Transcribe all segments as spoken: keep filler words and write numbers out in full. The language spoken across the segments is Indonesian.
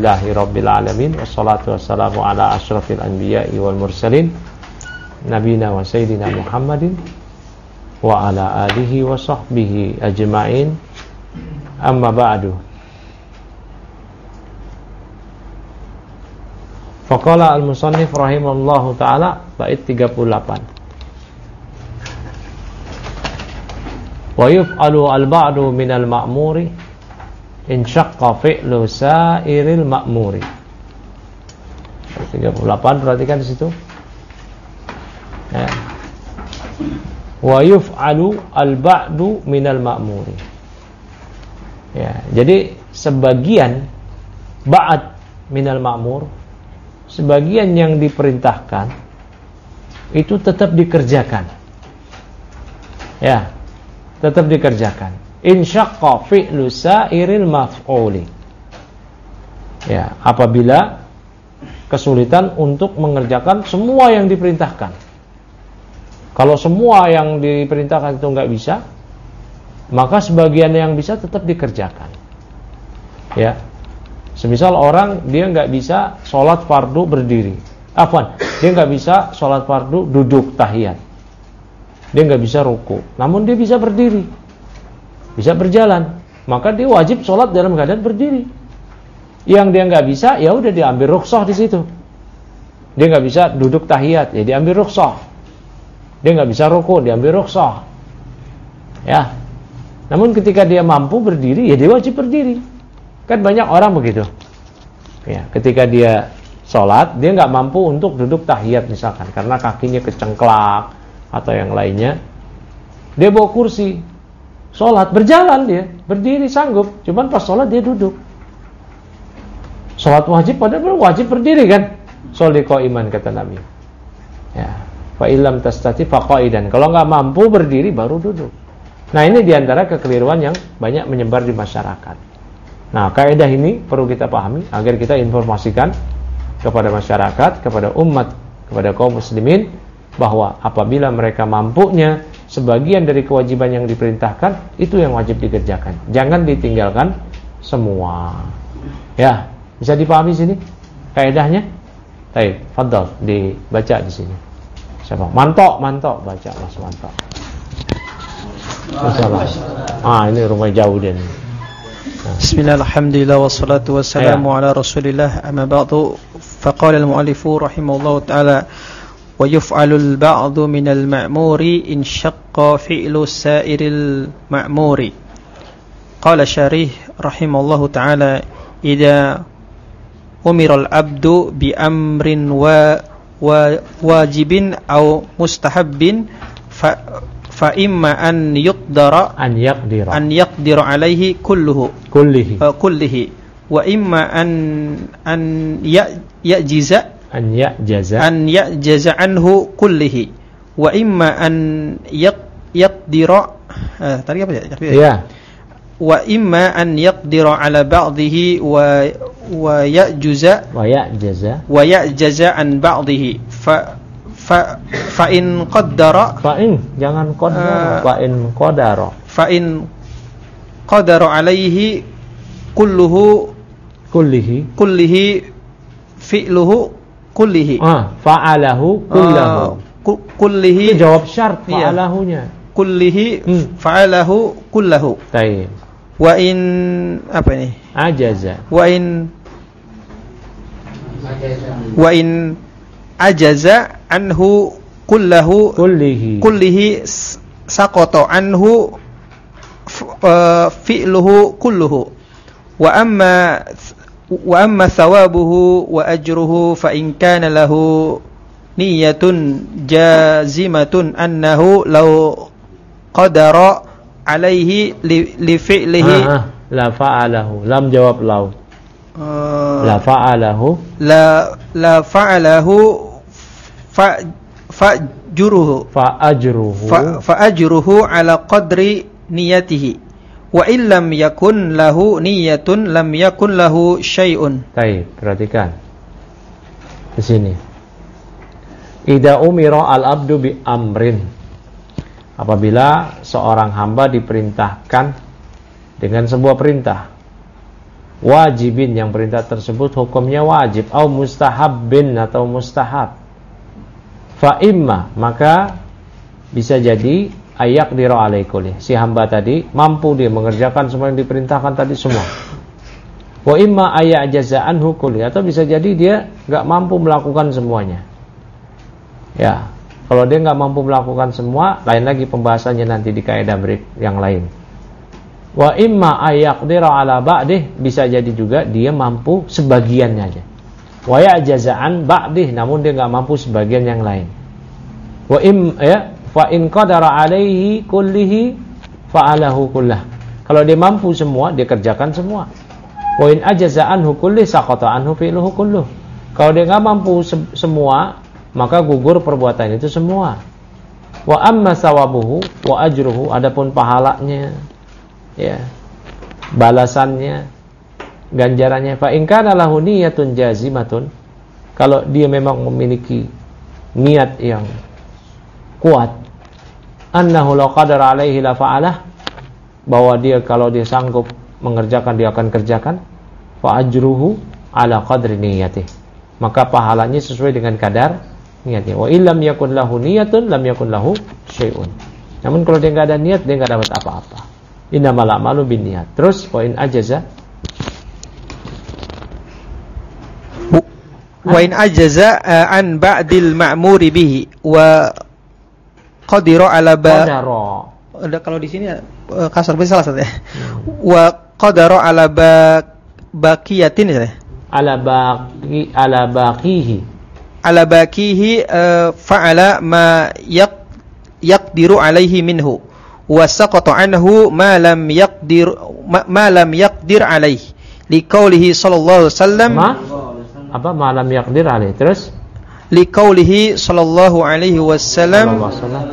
Alhamdulillahi Rabbil Alamin. Wassalatu wassalamu ala asyrafil anbiya'i wal mursalin Nabina wa Sayyidina Muhammadin wa ala alihi wa sahbihi ajma'in. Amma ba'du. Faqala al-musannif rahimahullahu ta'ala, bait tiga puluh delapan. Wa yuf'alu al-ba'du minal ma'muri in syaqqa fi'lu sa'iril ma'muri. tiga puluh delapan, perhatikan di situ. Ya. Wa yuf'alu al-ba'du minal ma'muri. Ya, jadi sebagian ba'd minal ma'mur, sebagian yang diperintahkan itu tetap dikerjakan. Ya, tetap dikerjakan. In syaqqa fi'lu sa'iril maf'uli. Ya, apabila kesulitan untuk mengerjakan semua yang diperintahkan. Kalau semua yang diperintahkan itu enggak bisa, maka sebagian yang bisa tetap dikerjakan. Ya. Semisal orang dia enggak bisa sholat fardu berdiri. Afwan, dia enggak bisa sholat fardu duduk tahiyat. Dia enggak bisa ruku, namun dia bisa berdiri. Bisa berjalan, maka dia wajib sholat dalam keadaan berdiri. Yang dia nggak bisa, ya udah diambil rukhsah di situ. Dia nggak bisa duduk tahiyat, ya diambil rukhsah. Dia nggak bisa ruku, diambil rukhsah. Ya. Namun ketika dia mampu berdiri, ya dia wajib berdiri. Kan banyak orang begitu. Ya, ketika dia sholat, dia nggak mampu untuk duduk tahiyat misalkan, karena kakinya kecengklak atau yang lainnya. Dia bawa kursi. Sholat, berjalan dia, berdiri sanggup, cuman pas sholat dia duduk. Sholat wajib, padahal wajib berdiri kan. Sholli qa'iman kata Nabi. Ya, fa illam tastati fa qa'idan. Kalau nggak mampu berdiri baru duduk. Nah, ini diantara kekeliruan yang banyak menyebar di masyarakat. Nah, kaidah ini perlu kita pahami agar kita informasikan kepada masyarakat, kepada umat, kepada kaum muslimin bahwa apabila mereka mampunya sebagian dari kewajiban yang diperintahkan, itu yang wajib dikerjakan. Jangan ditinggalkan semua. Ya, bisa dipahami sini kaidahnya? Baik, fadhal dibaca di sini. Siapa? Mantok, mantok, baca Mas Mantok. Masalah. Ah, ini rumah jauh dia nih. Nah. Bismillah, alhamdulillah, wassalatu wassalamu ala Rasulillah, amma ba'du. Faqala al-mu'allifu rahimahullahu ta'ala, ويفعل البعض من المأمور إن شق فعل سائر المأمور. قال الشارح رحمه الله تعالى: إذا أمر العبد بأمر واجب أو مستحب فإما أن يقدر أن يقدر أن يقدر عليه كله كله كله وإما أن أن يعجز an ya'jaza an ya'jaza anhu kullihi wa imma an yaqdira eh, tadi apa ya? Ya. Wa imma an yaqdira ala ba'dihi wa wa ya'juza wa ya'jaza wa ya'jaza an ba'dihi fa fa fa in qaddara fa in jangan qaddara uh, fa in qadara fa in qadara alaihi kulluhu kullihi kullihi fi'luhu kullihi. Ah, fa'alahu kullahu. Uh, kullihi. Itu jawab syarat fa'alahunya. Iya. Kullihi hmm. fa'alahu kullahu. Baik. Wa in apa ini? Ajaza. Wa in Wa in ajaza anhu kullahu kullihi. Kullihi saqata anhu uh, fi'luhu kulluhu. Wa amma wa amma thawabuhu wa ajruhu fa in kana lahu niyyatun jazimatun annahu law qadara alaihi li, li fi'lihi ah, ah. la fa'alahu lam jawab law uh, la fa'alahu la la fa'alahu fa fa'juruhu fa'ajruhu fa, fa'ajruhu ala qadri niyatihi wa illam yakun lahu niyatun lam yakun lahu syai'un. Baik, perhatikan di sini. Idza umira al-abdu bi amrin. Apabila seorang hamba diperintahkan dengan sebuah perintah. wajibin, yang perintah tersebut hukumnya wajib, au mustahabbin, atau mustahab. Fa imma, maka bisa jadi ayak diro alaikuli, si hamba tadi mampu dia mengerjakan semua yang diperintahkan tadi semua. Wa imma ayak jazaan hukuli, atau bisa jadi dia nggak mampu melakukan semuanya. Ya, kalau dia nggak mampu melakukan semua, lain lagi pembahasannya nanti di kaidah break yang lain. Wa imma ayaqdira ala ba'dih, bisa jadi juga dia mampu sebagiannya aja. Wa ya'jaza'an ba'dih, namun dia enggak mampu sebagian yang lain. Wa im ya fa in qadara alaihi kullihi fa'alahu kullah. Kalau dia mampu semua, dia kerjakan semua. Wa in ajaza'anhu kulli saqata anhu fi'luhu kulluh. Kalau dia enggak mampu se- semua, maka gugur perbuatan itu semua. Wa amma sawabuhu wa ajruhu, adapun pahalanya, ya, balasannya, ganjarannya, fa in kana lahu niyatun jazimatun, kalau dia memang memiliki niat yang kuat, annahu law qadara alaihi la fa'alah, bahwa dia kalau dia sanggup mengerjakan dia akan kerjakan, fa ajruhu ala qadri niyatih, maka pahalanya sesuai dengan kadar niatnya. Wa illam yakun lahu niyatun lam yakun lahu syai'un, namun kalau dia enggak ada niat, dia enggak dapat apa-apa. Innamal a'malu binniyat. Terus wa in ajaza wa in ajaza uh, an ba'dil ma'muri bihi wa qadira ala ba qadara. Kalau di sini uh, kasar bisa salah satu ya. Hmm. Wa qadara ala ba baqiyatin ya. Ala baqi ala baqihi. Ala baqihi uh, fa'ala ma yaq yaqdiru alaihi minhu. Wasaqata anhu ma lam yaqdir ma, ma lam yaqdir alaihi liqaulihi sallallahu alaihi wasallam ma apa ma lam yaqdir alaihi, terus liqaulihi sallallahu alaihi wasallam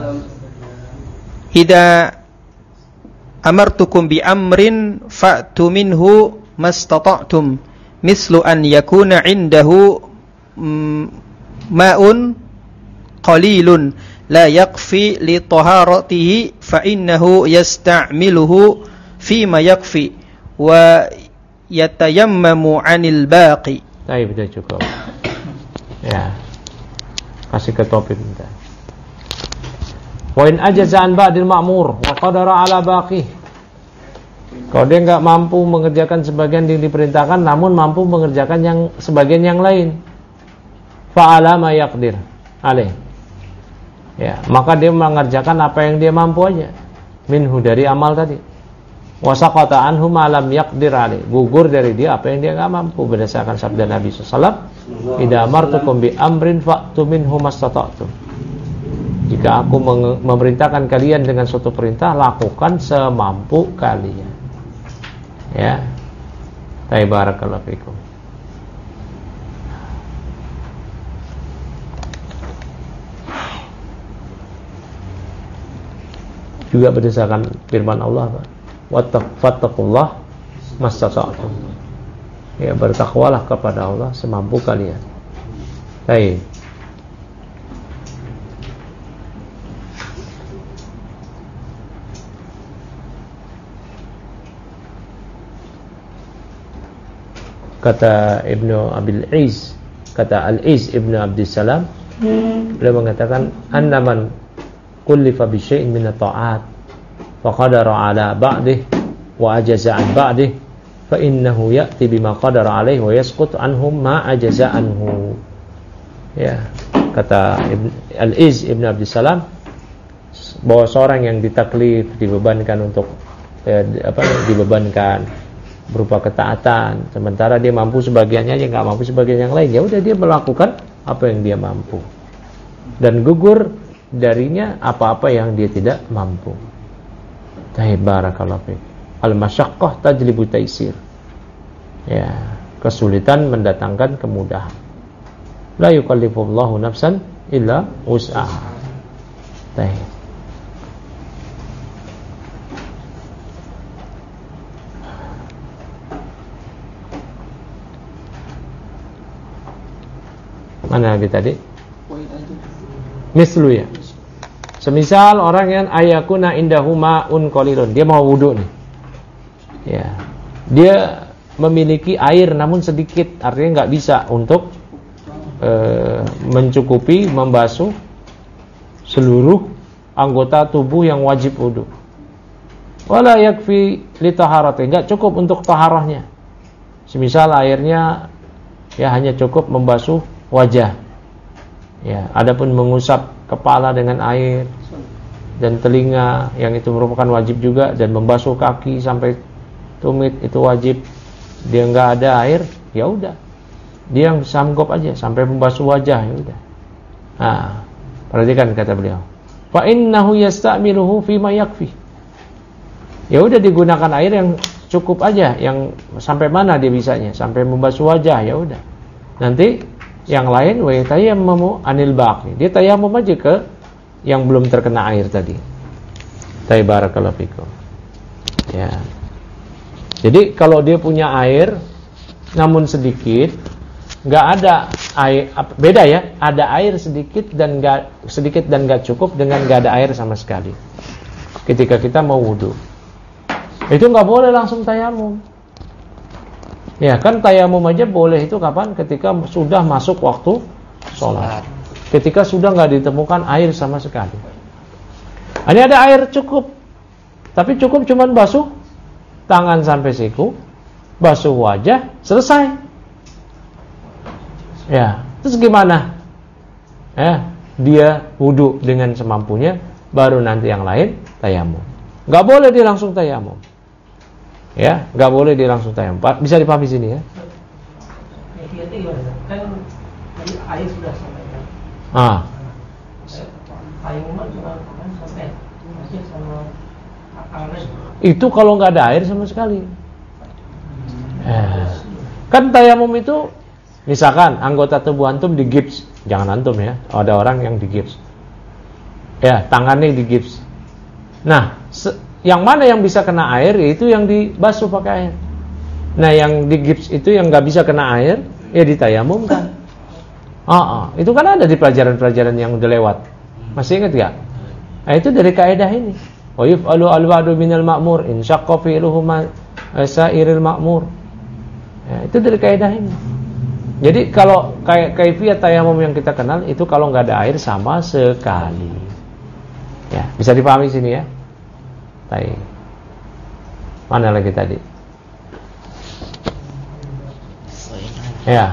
idza amartukum bi amrin fa'tu minhu mastata'tum mislu an yakuna indahu ma'un qalilun la yakfi li taharatihi fa innahu yasta'miluhu fima yakfi wa yatayammamu 'anil baqi. Baik, sudah cukup. Ya. Kasih ke topik bentar. Wa in ajaza an ba'dil ma'mur wa qadara 'ala baqi. Kalau dia enggak mampu mengerjakan sebagian yang diperintahkan, namun mampu mengerjakan yang sebagian yang lain, fa'ala ma yaqdir alaih, ya, maka dia mengerjakan apa yang dia mampu aja, minhu, dari amal tadi. Wasaqata anhu ma lam yaqdir alaih, gugur dari dia apa yang dia enggak mampu, berdasarkan sabda Nabi sallallahu alaihi wasallam, idza amartukum bi amrin fa'tu minhu mastata'tum. Jika aku memerintahkan kalian dengan suatu perintah, lakukan semampu kalian. Ya. Barakallahu fikum. Juga berdasarkan firman Allah, wattaqullah mastata'tum. Ya, bertakwalah kepada Allah semampu kalian. Baik. Kata Ibnu Abil Iz, kata Al-Iz Ibnu Abdissalam, beliau mengatakan, annaman kullifa bi syai'in min at-ta'at fa qadara 'ala ba'dih wa ajaza 'an ba'dih fa innahu ya'ti bima qadara 'alaihi wa yasqut anhum ma ajaza anhu. Ya, kata Al-Iz Ibnu Abdissalam, bahwa seorang yang ditaklif, dibebankan untuk eh, apa dibebankan berupa ketaatan, sementara dia mampu sebagiannya aja, nggak mampu sebagian yang lain, ya udah dia melakukan apa yang dia mampu dan gugur darinya apa-apa yang dia tidak mampu. Barakallahu fiik. Al-masyaqqah tajlibu taisir. Ya, kesulitan mendatangkan kemudahan. La yukallifullahu nafsan illa wus'aha. Baik. Mana lagi tadi? Mislu, ya. Semisal orang yang ayakuna indahu ma'un qalilun, dia mau wudu nih. Ya. Dia memiliki air namun sedikit, artinya nggak bisa untuk e, mencukupi membasuh seluruh anggota tubuh yang wajib wudu. Wala yakfi li taharati, enggak cukup untuk taharahnya. Semisal airnya ya hanya cukup membasuh wajah. Ya, adapun mengusap kepala dengan air dan telinga yang itu merupakan wajib juga, dan membasuh kaki sampai tumit itu wajib. Dia enggak ada air, ya udah. Dia yang sanggup aja sampai membasuh wajah, ya udah. Nah, perhatikan kata beliau. Fa innahu yasta'miluhu fi ma yakfi. Ya udah digunakan air yang cukup aja, yang sampai mana dia bisanya, sampai membasuh wajah, ya udah. Nanti yang lain wa yatayammamu anil baqi. Dia tayamum aja ke yang belum terkena air tadi. Barakallahu fikum. Ya. Jadi kalau dia punya air namun sedikit, enggak ada air, beda ya, ada air sedikit dan enggak sedikit dan enggak cukup dengan enggak ada air sama sekali. Ketika kita mau wudu, itu enggak boleh langsung tayamum. Ya kan, tayamum aja boleh itu kapan? Ketika sudah masuk waktu sholat, ketika sudah enggak ditemukan air sama sekali. Ini ada air cukup, tapi cukup cuman basuh tangan sampai siku, basuh wajah, selesai. Ya, terus gimana? Ya, dia wudu dengan semampunya, baru nanti yang lain tayamum. Enggak boleh dia langsung tayamum. Ya, enggak boleh dia langsung tayamum. Bisa dipahami sini ya? Kan air sudah sampai. Ah. Tayamum cuma sampai masih sama itu kalau nggak ada air sama sekali. Eh, kan tayamum itu, misalkan anggota tubuh antum digips, jangan antum ya, ada orang yang digips, ya tangannya digips. Nah, se- yang mana yang bisa kena air, itu yang dibasuh pakai air. Nah, yang digips itu yang nggak bisa kena air, ya ditayamumkan. Ah, ah, itu kan ada di pelajaran-pelajaran yang udah lewat. Masih ingat nggak? Nah, itu dari kaidah ini. Wa yuf'alu al-ba'du minal ma'mur in syaqqa fi'luhu ma sa'iril ma'mur. Ya, itu dari kaidah ini. Jadi kalau kayak kaifiyat tayamum yang kita kenal itu kalau enggak ada air sama sekali. Ya, bisa dipahami sini ya. Baik. Mana lagi tadi? Ya.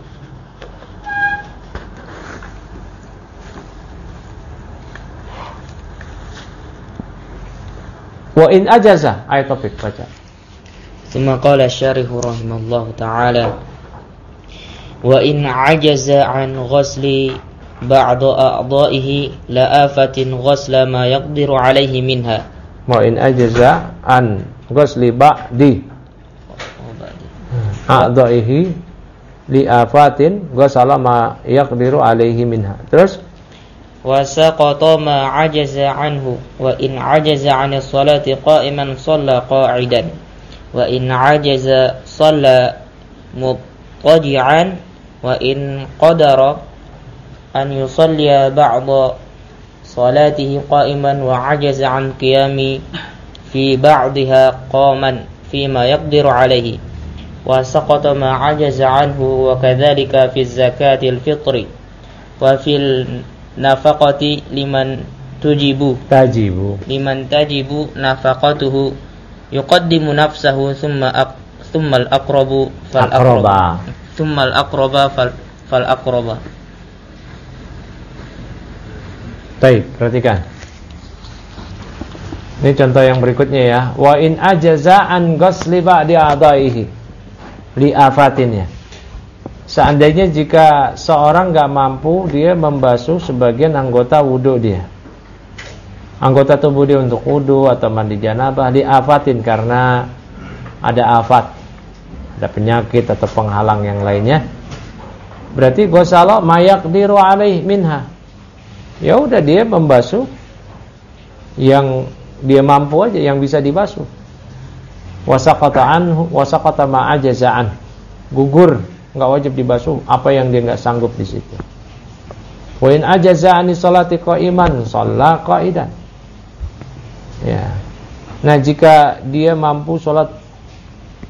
Wa in ajaza, ayat topik baca. Tsumma qala syarihu rahimallahu ta'ala wa in ajaza an ghusli ba'd a'dha'ihi la afatin ghusla ma yaqdiru 'alaihi minha. Wa in ajaza an ghusli ba'di a'dha'ihi li afatin ghusala ma yaqdiru 'alaihi minha. Terus wa saqata ma ajaza anhu wa in ajaza 'ani sholati qa'iman shalla qa'idan wa in ajaza shalla muttaji'an wa in qadara an yusalliya ba'da salatihi qa'iman wa ajaza 'an qiyami fi ba'diha qaman fi ma yaqdiru 'alayhi wa saqata ma ajaza anhu wa kadzalika fi zakatil fitri wa fil nafaqati liman tujibu tajibu liman tajibu nafaqatuhu yuqaddimu nafsahu thumma aq, thumma al-aqrabu fal aqraba thumma al-aqraba fal, fal aqraba. Baik, perhatikan. Ini contoh yang berikutnya ya. Wa in ajaza an ghusli ba'di a'dha'ihi li afatinnya. Seandainya jika seorang enggak mampu dia membasuh sebagian anggota wudu dia, anggota tubuh dia untuk wudu atau mandi janabah, diafatin karena ada afat, ada penyakit atau penghalang yang lainnya, berarti ghusala mayaqdiru alaih minha. Ya udah dia membasuh yang dia mampu aja, yang bisa dibasuh. Wasaqata anhu wasaqata ma ajaza'an, gugur, enggak wajib dibasuh apa yang dia enggak sanggup di situ. Wa in ajaza ani sholati qa'iman shalla qa'idan. Ya. Nah, jika dia mampu sholat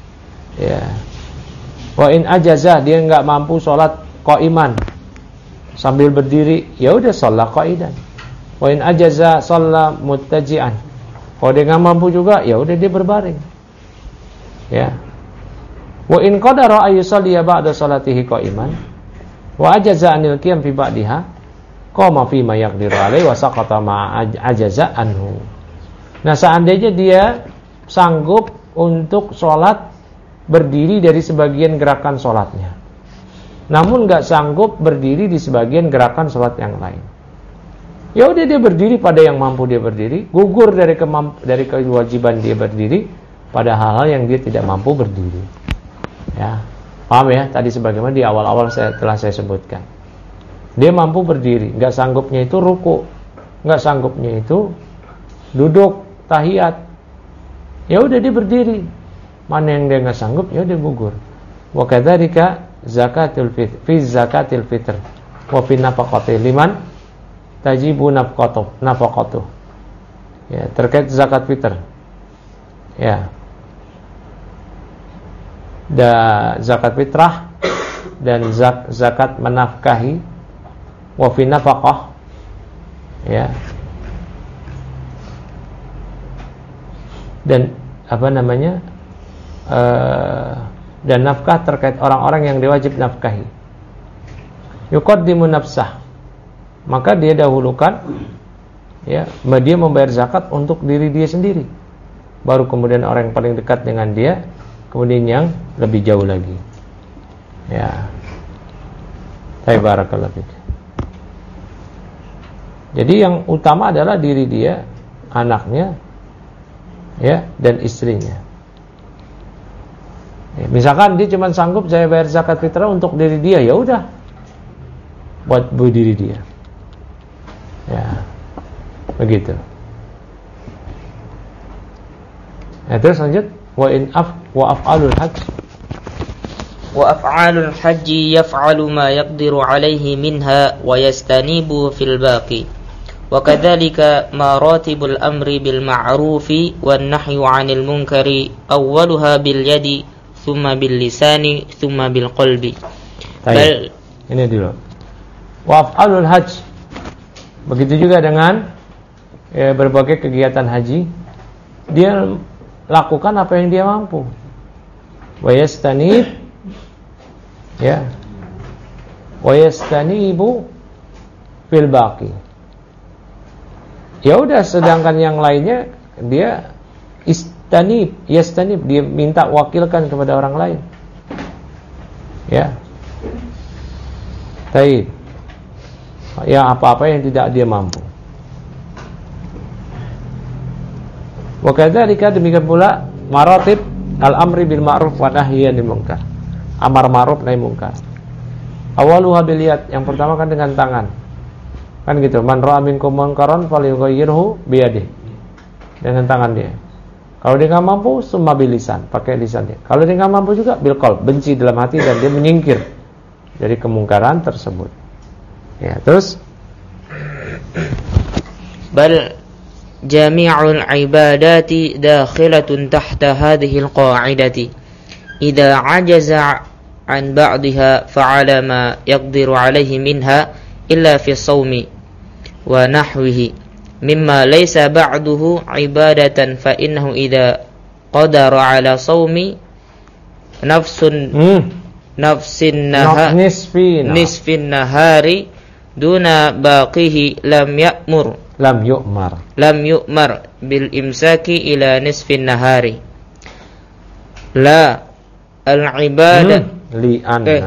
Ya. Wa in ajaza, dia enggak mampu salat qaiman sambil berdiri, ya udah salat qaidan. Wa in ajaza shalla muttaji'an. Kalau dia enggak mampu juga, ya udah dia berbaring. Ya. Wa in qadara ay yusalli ba'da salatihi qaiman wa ajaza anil qiyam fi ba'diha qama fi ma yaqdiru alaihi wa saqata ma ajaza anhu. Nah, seandainya dia sanggup untuk sholat berdiri dari sebagian gerakan sholatnya, namun nggak sanggup berdiri di sebagian gerakan sholat yang lain, ya udah dia berdiri pada yang mampu dia berdiri, gugur dari kemamp- dari kewajiban dia berdiri pada hal-hal yang dia tidak mampu berdiri. Ya, paham ya? Tadi sebagaimana di awal-awal saya telah saya sebutkan, dia mampu berdiri, nggak sanggupnya itu ruku, nggak sanggupnya itu duduk tahiyat, ya udah dia berdiri. Mana yang dia nggak sanggup, ya udah gugur. Wa kadzalika zakatul fitr, fi zakatil fitr wa fi nafaqati liman tajibu nafaqatu nafaqatu. Ya, terkait zakat fitr. Ya. Da zakat fitrah dan zak, zakat menafkahi wa fi nafaqah. Ya. Dan apa namanya uh, dan nafkah terkait orang-orang yang diwajib nafkahi. Yuqaddimu nafsah, maka dia dahulukan, ya, dia membayar zakat untuk diri dia sendiri, baru kemudian orang yang paling dekat dengan dia, kemudian yang lebih jauh lagi. Ya, barakallahu fiik. Jadi yang utama adalah diri dia, anaknya, ya, dan istrinya. Ya, misalkan dia cuma sanggup saya bayar zakat fitrah untuk diri dia, ya udah, buat diri dia. Ya, begitu. Nah, terus lanjut, wa in af wa af'alul hajj wa af'alul hajji yaf'alu ma yaqdiru alaihi minha wa yastanibu fil baqi. Wa kadzalika maratibul amri bil ma'rufi wan nahyu 'anil munkari awwaluha bil yadi thumma bil lisani thumma bil qalbi. Bal ini dulu. Wa af'alul hajj, begitu juga dengan ya, berbagai kegiatan haji, dia lakukan apa yang dia mampu. Wa yastanib, ya. Wa yastanibu fil baqi. Ya udah, sedangkan yang lainnya dia istanib, yastanib, dia minta wakilkan kepada orang lain. Ya. Baik. Ya, apa-apa yang tidak dia mampu. Wa kadzalika, demikian pula maratib al-amri bil ma'ruf wa nahyi 'anil munkar. Amar ma'ruf nahi munkar. Awaluha bil yad, yang pertama kan dengan tangan. Kan gitu, man ra'a minkum munkaran falyughayyirhu biyadihi, dengan tangan dia. Kalau dia enggak mampu, summa bil lisan, pakai lisannya. Kalau dia enggak mampu juga bil qalb, benci dalam hati dan dia menyingkir dari kemungkaran tersebut. Ya, terus bal jami'ul ibadati dakhilatun tahta hadhihi al-qa'idati idza 'ajaza 'an ba'dihha fa'ala ma yaqdiru 'alayhi minha illa fi shaumi wa nahwihi mimma laysa ba'duhu ibadatan fa innahu idza qadara 'ala shaumi nafsun hmm. nafsin naha nisfin nisfin nahari duna baqihi lam ya'mur lam yu'mar lam yu'mar bil imsaki ila nisfin nahari la al ibadah hmm. li'anna eh.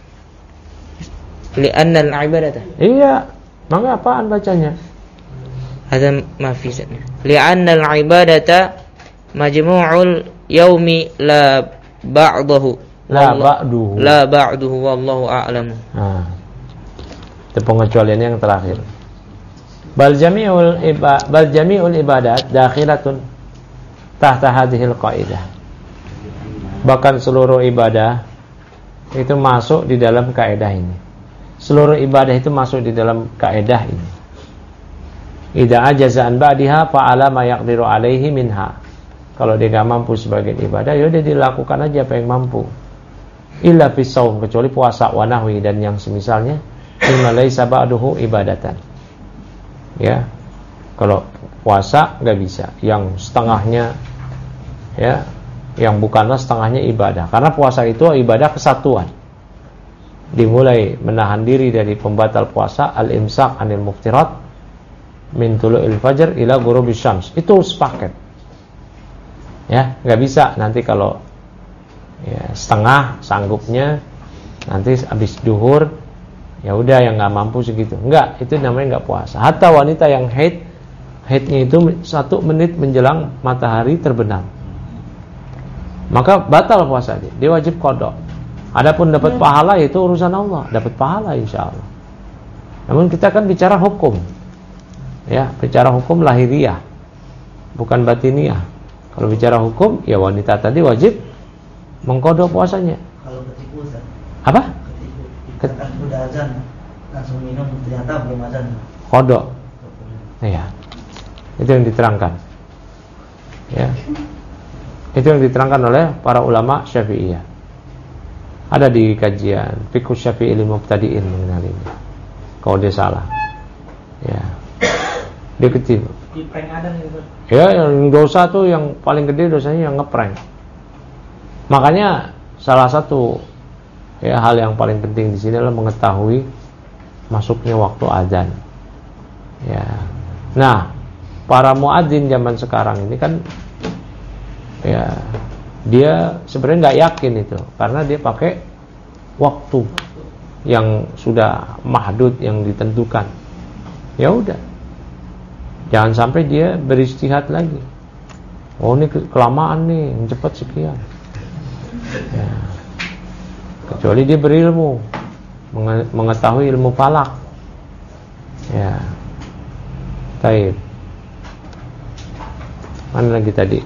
li'anna al ibadata. Iya, maka apaan bacanya? Ada mafizatnya. Li'anna al ibadata majmu'ul yaumi la ba'dahu la ba'duhu la ba'duhu wallahu a'lam. Nah, itu pengecualiannya yang terakhir. Bal jami'ul iba bal jami'ul ibadat dakhilatun tahta hadhil qaidah. Bahkan seluruh ibadah itu masuk di dalam kaidah ini. Seluruh ibadah itu masuk di dalam kaidah ini. Idza ajaza an ba'diha fa'ala ma yaqdiru alaihi minha. Kalau dia nggak mampu sebagian ibadah, ya udah dilakukan aja apa yang mampu. Illa fisaum, kecuali puasa wa nahwi dan yang semisalnya, mimma laisa ba'duhu ibadatan. Ya. Kalau puasa nggak bisa, yang setengahnya ya, yang bukanlah setengahnya ibadah. Karena puasa itu ibadah kesatuan. Dimulai menahan diri dari pembatal puasa, al-imsak anil muftirat min tulu'il fajr ila ghurubis syams. Itu sepaket. Ya, nggak bisa nanti kalau ya setengah sanggupnya, nanti habis duhur ya udah yang nggak mampu segitu. Enggak, itu namanya nggak puasa. Hatta wanita yang haid, haidnya itu satu menit menjelang matahari terbenam, maka batal puasa dia. Dia wajib qada. Adapun dapat pahala itu urusan Allah, dapat pahala insya Allah. Namun kita kan bicara hukum, ya bicara hukum lahiriah, bukan batiniah. Kalau bicara hukum, ya wanita tadi wajib mengqada puasanya. Kalau ketipu, Ustaz. Apa? Ketipu. Kita kan sudah azan, langsung minum ternyata belum azan. Qada. Iya. Itu yang diterangkan. Ya. Itu yang diterangkan oleh para ulama Syafi'iyah. Ada di kajian Fiqh Syafi'i lil Mubtadi'in mengenai ini. Kalau dia salah, ya dia kecil. Di prank ada itu. Ya, yang dosa tuh yang paling gede dosanya yang ngeprank. Makanya salah satu ya hal yang paling penting di sini adalah mengetahui masuknya waktu azan. Ya. Nah, para muadzin zaman sekarang ini kan ya dia sebenarnya nggak yakin itu, karena dia pakai waktu yang sudah mahdud, yang ditentukan. Ya udah, jangan sampai dia beristihad lagi. Oh ini kelamaan nih, yang cepat sekian. Ya. Kecuali dia berilmu, mengetahui ilmu falak. Ya, taib. Mana lagi tadi?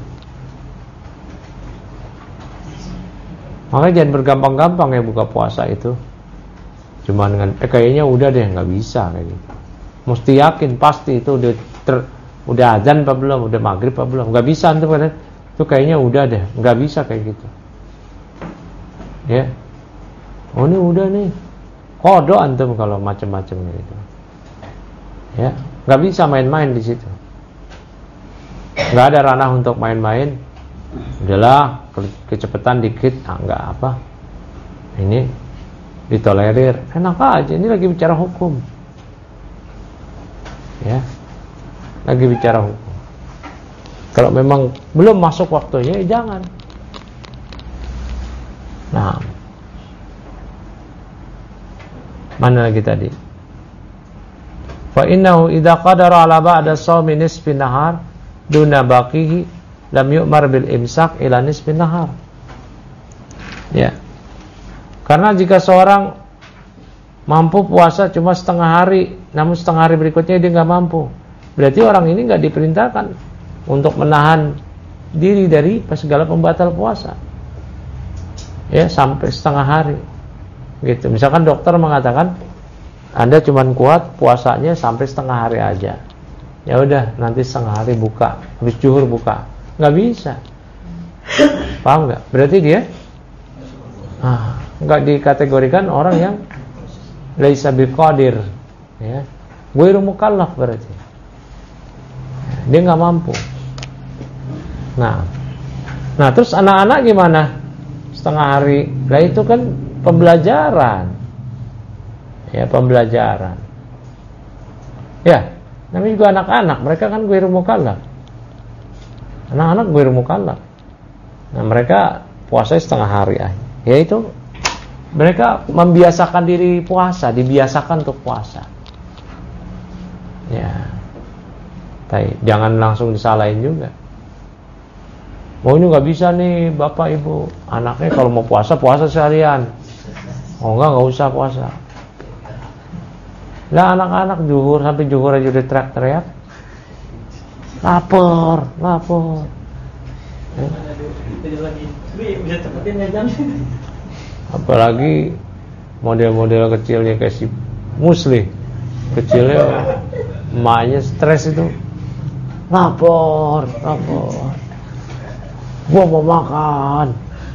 Makanya jangan bergampang-gampang ya buka puasa itu. Cuma dengan eh kayaknya udah deh, nggak bisa kayak gitu. Mesti yakin pasti itu udah ter, udah azan apa belum, udah maghrib apa belum. Nggak bisa antum kan? Itu kayaknya udah deh, nggak bisa kayak gitu. Ya. Oh ini udah nih. Qada antum kalau macam-macam gitu. Ya, nggak bisa main-main di situ. Nggak ada ranah untuk main-main. Udahlah, kecepatan dikit, ah, enggak apa. Ini ditolerir, enak aja. Ini lagi bicara hukum, ya, lagi bicara hukum. Kalau memang belum masuk waktunya, ya jangan. Nah, mana lagi tadi? Fa innahu idza qadara ala ba'da shaumi nisfi nahar duna baqihi lam yu'mar bil imsak ila nisfin nahar. Ya. Karena jika seorang mampu puasa cuma setengah hari, namun setengah hari berikutnya dia enggak mampu, berarti orang ini enggak diperintahkan untuk menahan diri dari segala pembatal puasa. Ya, sampai setengah hari. Gitu. Misalkan dokter mengatakan Anda cuma kuat puasanya sampai setengah hari aja. Ya udah, nanti setengah hari buka, habis zuhur buka. Nggak bisa. Paham nggak? Berarti dia ah, nggak dikategorikan orang yang laisa biqadir, ya, ghairu mukallaf berarti. Dia nggak mampu. Nah, nah terus anak-anak gimana? Setengah hari. Nah itu kan pembelajaran, ya pembelajaran. Ya, namanya juga anak-anak. Mereka kan ghairu mukallaf. Anak-anak ghairu mukallaf. Nah, mereka puasa setengah hari aja. Yaitu mereka membiasakan diri puasa, dibiasakan untuk puasa. Ya. Tapi jangan langsung disalahin juga. Oh ini nggak bisa nih bapak ibu, anaknya kalau mau puasa puasa seharian. Oh enggak, nggak usah puasa. Lah anak-anak zuhur sampai zuhur aja udah teriak-teriak. Lapor, lapor. Eh? Apalagi model-model kecilnya kayak si Musli, kecilnya emaknya stres itu, lapor, lapor. gua mau makan.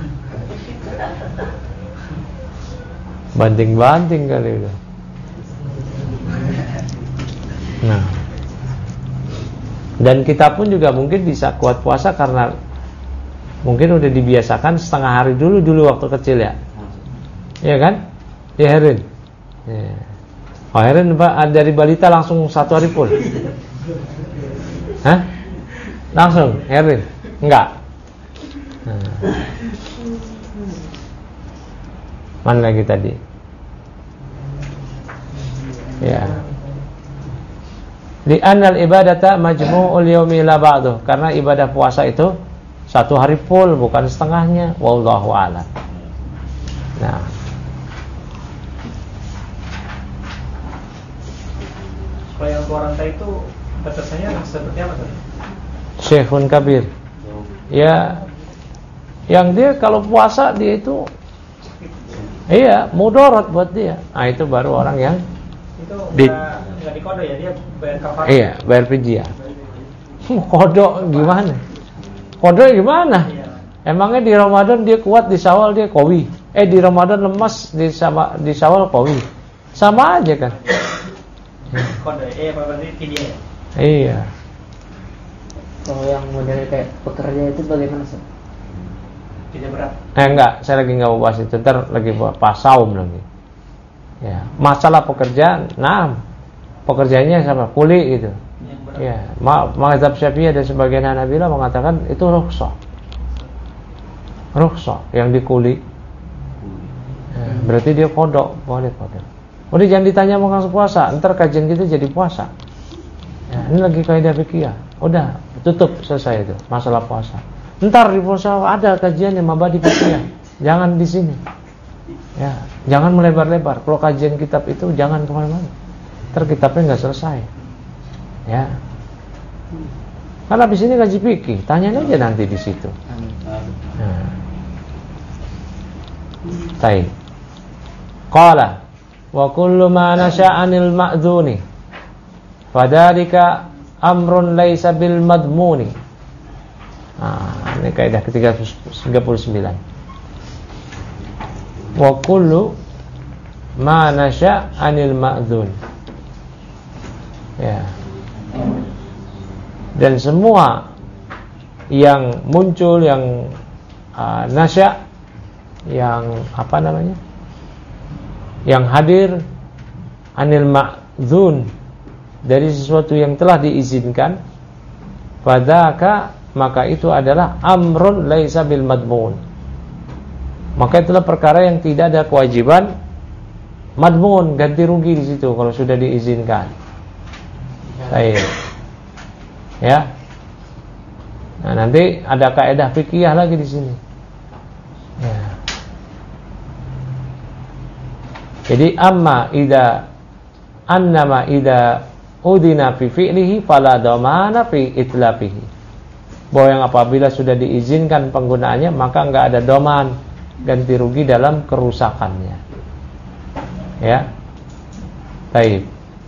Banting-banting kali itu. Nah, dan kita pun juga mungkin bisa kuat puasa karena mungkin udah dibiasakan setengah hari dulu dulu waktu kecil ya, ya kan? Ya Herin, ya. Oh Herin dari balita langsung satu hari full, hah? Langsung Herin, enggak? Nah. Mana lagi tadi? Ya. Di anal ibadata majmu'ul yaumi la ba'du, karena ibadah puasa itu satu hari full bukan setengahnya. Wallahu a'lam. Nah. Kalau yang puasa itu batasannya seperti apa tuh? Syekhun kabir. Ya, yang dia kalau puasa dia itu iya, mudarat buat dia. Nah, itu baru orang yang itu di, enggak dikodo ya, dia bayar kafarat. Iya, bayar fidyah. Kodok gimana? Kodok gimana? Iya. Emangnya di Ramadan dia kuat, di Syawal dia qawi. Eh di Ramadan lemas, di sama di Syawal qawi. Sama aja kan? Kodok eh apa berarti fidyah. Iya. Kalau yang model kayak pekerja itu bagaimana sih? Tidak berat. Eh enggak, saya lagi enggak mau bahas itu, ntar lagi bahas saum lagi. Ya, masalah pekerjaan, nah, pekerjaannya sama kuli gitu. Ya, mazhab Syafi'i dan sebagian Hanabila mengatakan itu rukhsah. Rukhsah yang dikuli. Ya, berarti dia kodok, boleh kodok. Udah jangan ditanya mau langsung puasa, ntar kajian kita jadi puasa. Ya, ini lagi kaidah fikih. Udah, tutup selesai itu masalah puasa. Ntar di puasa ada kajian yang mabadi fikih. Jangan di sini. Ya, jangan melebar-lebar. Kalau kajian kitab itu jangan kemana-mana. Ntar kitabnya nggak selesai. Ya. Karena di sini kaji fikih, tanyain aja nanti di situ. Nah. Baik. Qala wa kullu ma nasha'anil ma'dzuni fadzalika amrun laisa bil madmuni. Nah, ini kaidah ketiga puluh sembilan. Wa kullu ma nasya 'anil ma'dzun. Ya. Dan semua yang muncul yang uh, nasya, yang apa namanya? Yang hadir 'anil ma'dzun, dari sesuatu yang telah diizinkan, fadzaka, maka itu adalah amrun laisa bil madmun. Maka itulah perkara yang tidak ada kewajiban madmun, ganti rugi di situ kalau sudah diizinkan. Baik. Ya. Nah, nanti ada kaidah fikih lagi di sini. Ya. Jadi amma idza annama idza udina fi fi'lihi fala damana fi itlafihi. Bahwa yang apabila sudah diizinkan penggunaannya maka enggak ada doman, ganti rugi dalam kerusakannya. Ya. Baik.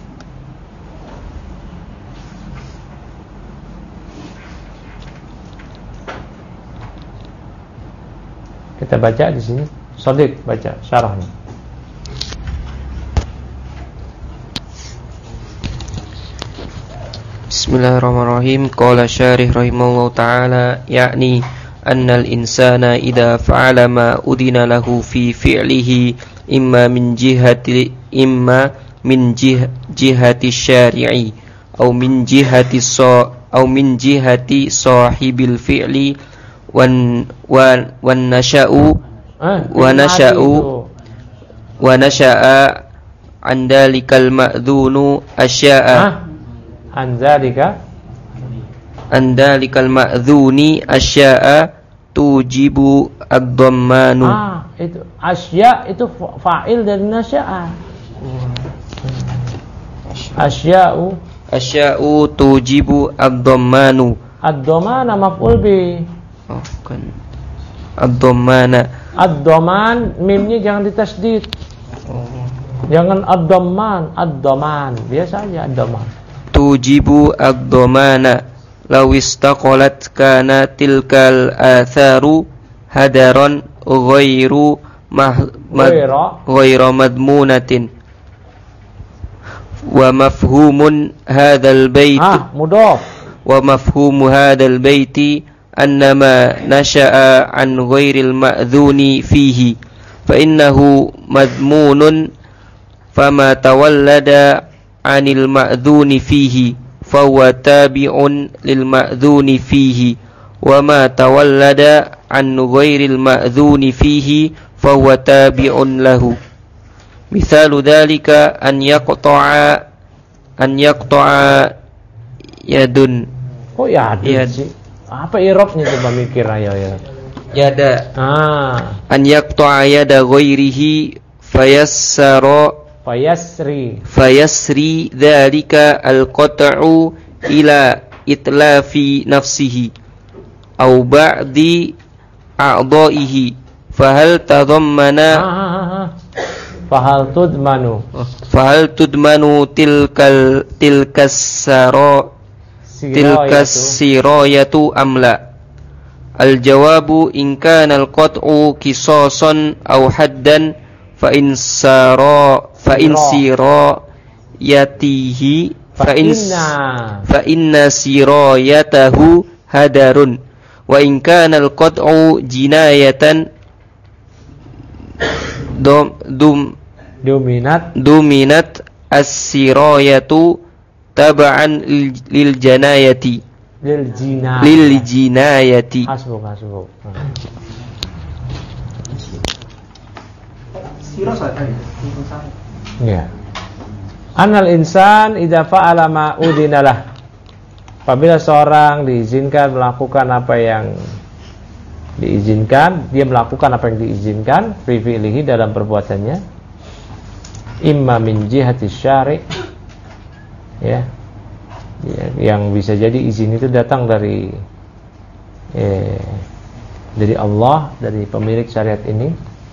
Kita baca di sini. Shadiq baca syarahnya. Bismillahirrahmanirrahim. Qala syarih rahimahullahu ta'ala, yakni annal insana idza fa'ala ma udina lahu fi fi'lihi imma min jihati imma min jih, jihati syari'i au min jihati so au min jihati sahibil fi'li wan wan wan nasya'u wa nasya'u wa nasya'a an dalikal ma'dzunu asya'a Anzalika Andalikal ma'dzuni asya'a tujibu ad-dhammanu. Ah, itu asya itu fa'il dari nasya'a. Asya'u Asya'u tujibu ad-dhammanu. ad-dhamana maf'ul bi. Oh, bukan. Ad-dhammana. Ad-dhaman mimnya jangan ditasydid. Oh. Jangan ad-dhamman, ad-dhaman. Biasa aja ad-dhaman. Tujibu ad-dhamana law istaqalat kana tilkal atharu hadaran ghairu mah ghairu madmunatin. Wa mafhumun hadzal bait ah mudhaf wa mafhumu hadzal baiti annama nasha'a an ghairil ma'dzuni fihi fa innahu madmunun fama tawallada anil ma'dzuni fihi fa huwa tabi'un lil ma'dzuni fihi wa ma tawallada an ghairil ma'dzuni fihi fa huwa tabi'un lahu. Misalu dzalika an yaqta'a an yaqta'a yadun. Kok yadun Yad. sih? Apa i'rabnya coba mikir ayo ya. Yada. Ah. An yaqta'a yada ghairihi fayassara fayasri fayasri dzalika al-qat'u ila itlafi nafsihi aw ba'di a'dha'ihi fahal tadammana ah, ah, ah. Fahal tudmanu Fahal tudmanu tilkal tilkas saro tilkas sirayatu amla. Al jawabu in kana al qat'u qisasan aw haddan fa in sara fa in sira yatihi fa in fa inna sirayatahu hadarun wa in kana al qat'u jinayatan dum dum dominat dominat as-sirayatu tab'an lil janayati lil jinayati lil jinayati. Hasbuk hasbuk. Ya. Anal insan idza fa'ala ma udinalah. Apabila seorang diizinkan melakukan apa yang diizinkan, dia melakukan apa yang diizinkan fi fi'lihi dalam perbuatannya, imma min jihati syari' ya, ya yang bisa jadi izin itu datang dari eh, dari Allah, dari pemilik syariat ini,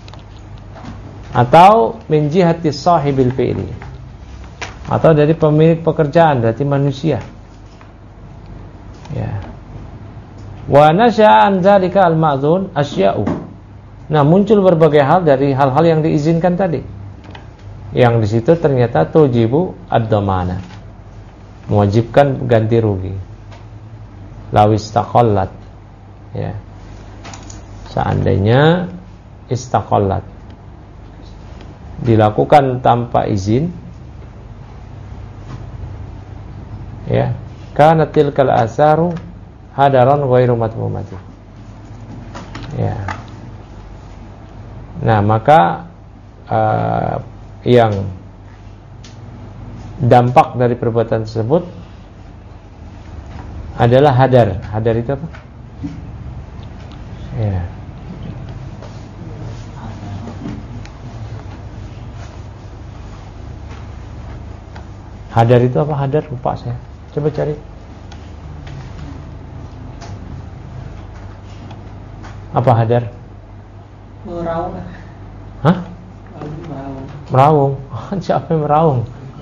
atau min jihati sahibil fi'li, atau dari pemilik pekerjaan, berarti manusia ya. Wa nasya'an dzalika al-ma'dzun asya'u. Nah, muncul berbagai hal dari hal-hal yang diizinkan tadi. Yang di situ ternyata tujibu ad-dhamana. Mewajibkan ganti rugi. Law istaqallat. Ya. Seandainya istaqallat dilakukan tanpa izin, ya, kana tilkal asaru hadaron ghairu matmumati. Ya. Nah, maka uh, yang dampak dari perbuatan tersebut adalah hadar. Hadar itu apa? Ya. Hadar itu apa? Hadar lupa saya. Coba cari. Apa hadar? Meraung. Hah? Meraung. Meraung. Siapa yang meraung?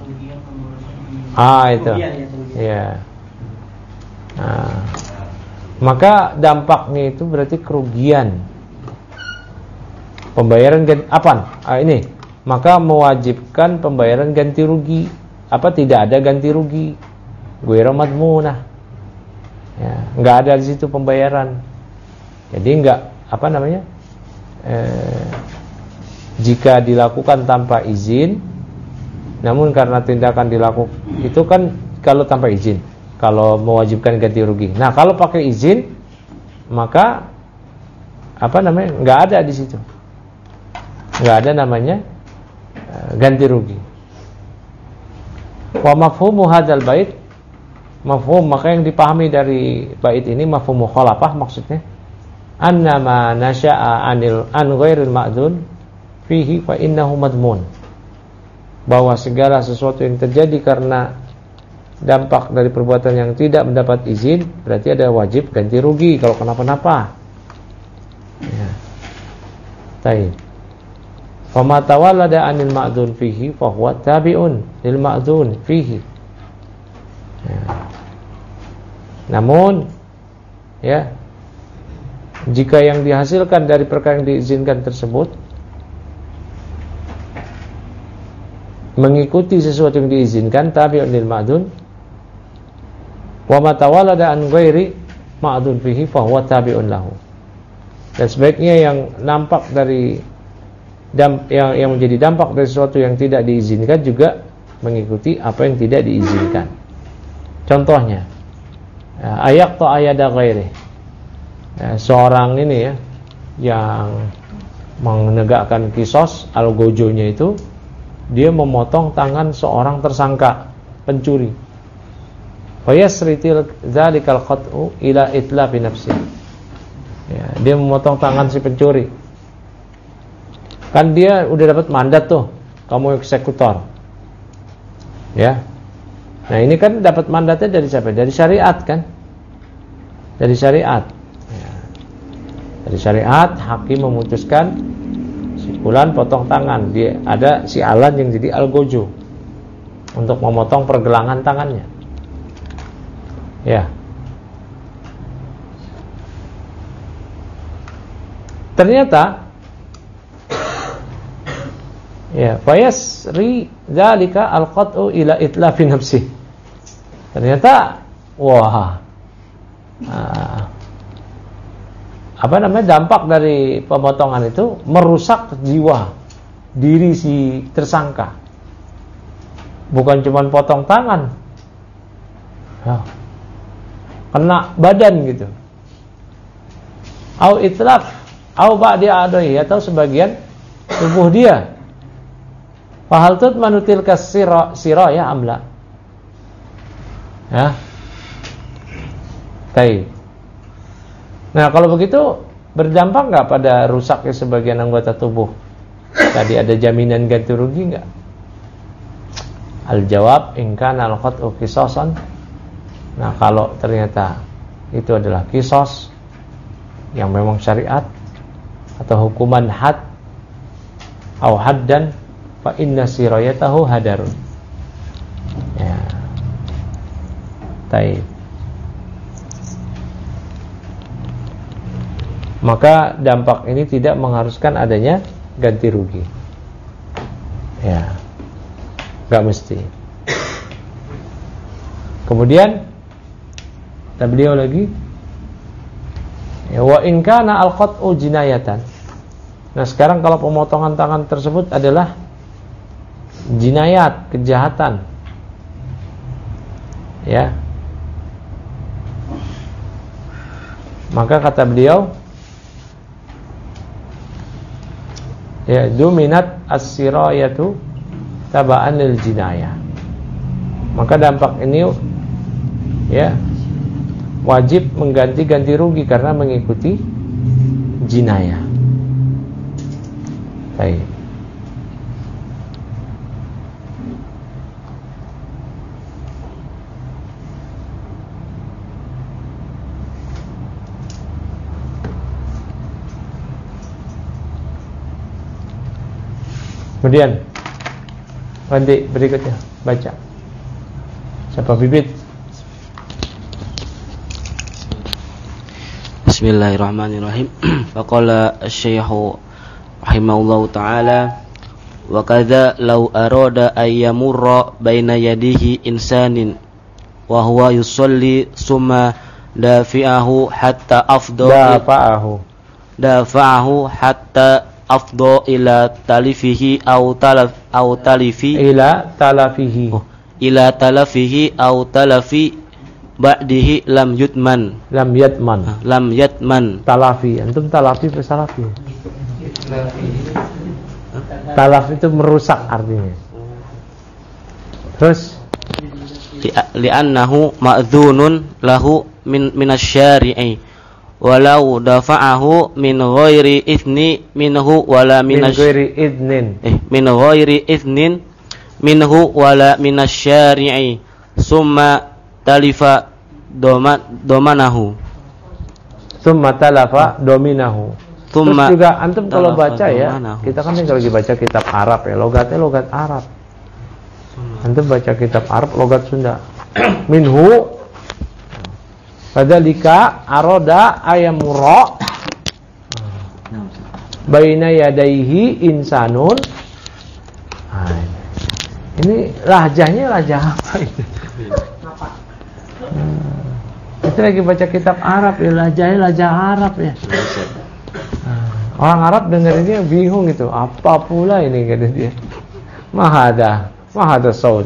Ah, itu. Iya. Nah, maka dampaknya itu berarti kerugian. Pembayaran ganti apa? Ah, ini. Maka mewajibkan pembayaran ganti rugi. Apa tidak ada ganti rugi? Ghairu madmunah. Ya, enggak ada di situ pembayaran. Jadi enggak apa namanya? Eh, jika dilakukan tanpa izin, namun karena tindakan dilakukan itu kan kalau tanpa izin, kalau mewajibkan ganti rugi. Nah, kalau pakai izin, maka apa namanya? Enggak ada di situ. Enggak ada namanya eh, ganti rugi. Wa mafhumu hadzal bait, mafhum maka yang dipahami dari bait ini mafhum mukhalafah, maksudnya annama nasya'a anil an ghairil ma'dzun fihi fa innahu madmun, bahwa segala sesuatu yang terjadi karena dampak dari perbuatan yang tidak mendapat izin berarti ada wajib ganti rugi kalau kenapa-napa ya. Baik. Fa ma tawallada anil ma'dzun fihi fa huwa tabi'un lil ma'dzun fihi ya. Namun ya, jika yang dihasilkan dari perkara yang diizinkan tersebut mengikuti sesuatu yang diizinkan, tabi'un lil ma'dun, wa ma tawalada an ghairi ma'dun fihi fa huwa tabi'un lahu. Dan sebaiknya yang nampak dari damp, yang yang menjadi dampak dari sesuatu yang tidak diizinkan juga mengikuti apa yang tidak diizinkan. Contohnya, ayak to ayada ghairi. Ya, seorang ini ya yang menegakkan kisos al-gojonya itu, dia memotong tangan seorang tersangka pencuri. Fa yasritil dzalikal qat'u ila itlafi nafsi. Ya, dia memotong tangan si pencuri. Kan dia udah dapat mandat tuh, kamu eksekutor. Ya. Nah, ini kan dapat mandatnya dari siapa? Dari syariat kan? Dari syariat. Dari syariat, hakim memutuskan si fulan potong tangan. Dia ada si Alan yang jadi algojo untuk memotong pergelangan tangannya. Ya. Ternyata ya, fayasri dzalika alqat'u ila itlafi nafsi. Ternyata wah. Nah, apa namanya, dampak dari pemotongan itu merusak jiwa diri si tersangka. Bukan cuma potong tangan, ya, kena badan gitu. Au itlaf, au ba'di adai, atau sebagian tubuh dia. Fahal tut manutil kasira sira ya amla. Ya. Baik. Nah, kalau begitu berdampak nggak pada rusaknya sebagian anggota tubuh? Tadi ada jaminan ganti rugi nggak? Al-jawab in kana al-qat'u qisasan. Nah, kalau ternyata itu adalah qisas yang memang syariat atau hukuman had atau haddan, fa inna sirayatahu hadarun. Ya. Baik. Maka dampak ini tidak mengharuskan adanya ganti rugi. Ya, gak mesti. Kemudian kata beliau lagi, ya, wa in kana al-qat'u jinayatan. Nah, sekarang kalau pemotongan tangan tersebut adalah jinayat, kejahatan, ya, maka kata beliau, ya, duminat as-sirayatu taba'an lil jinayah. Maka dampak ini ya wajib mengganti ganti rugi karena mengikuti jinayah. Baik. Kemudian nanti berikutnya baca. Siapa bibit? Bismillahirrahmanirrahim. Faqala asy-syaikh rahimahullahu taala, wa kadza law arada ay yamurra baina yadihi insanin wa huwa yusalli summa dafi'ahu hatta afdha dafa'ahu dafa'ahu hatta afdo ila talifihi au talaf au talifi ila talafihi oh, ila talafihi au talafi ba'dihi lam yutman lam yatman ah, lam yatman talafi. Antum talafi apa salafi? Talaf itu merusak artinya. Terus li, li'annahu ma'dzunun lahu min minasyari'i walau dafa'ahu min ghairi idzni minhu wala min minash ghairi idnin eh min ghairi idnin minhu wala minasyari'i summa talifa doma domanahu summa talafa dominahu. Summa terus juga antum kalau baca ya, domanahu. kita kan lagi baca kitab Arab ya, logatnya logat Arab. Antum baca kitab Arab logat Sunda. Minhu Fadzalika arada ayamura baina yadaihi insanun. Nah, ini lahjahnya lahjah apa itu? Hmm. Itu lagi baca kitab Arab ya, lahjahnya lahjah Arab ya. Nah, orang Arab dengar ini bingung gitu, apa pula ini kata dia. Mahada, mahada saud.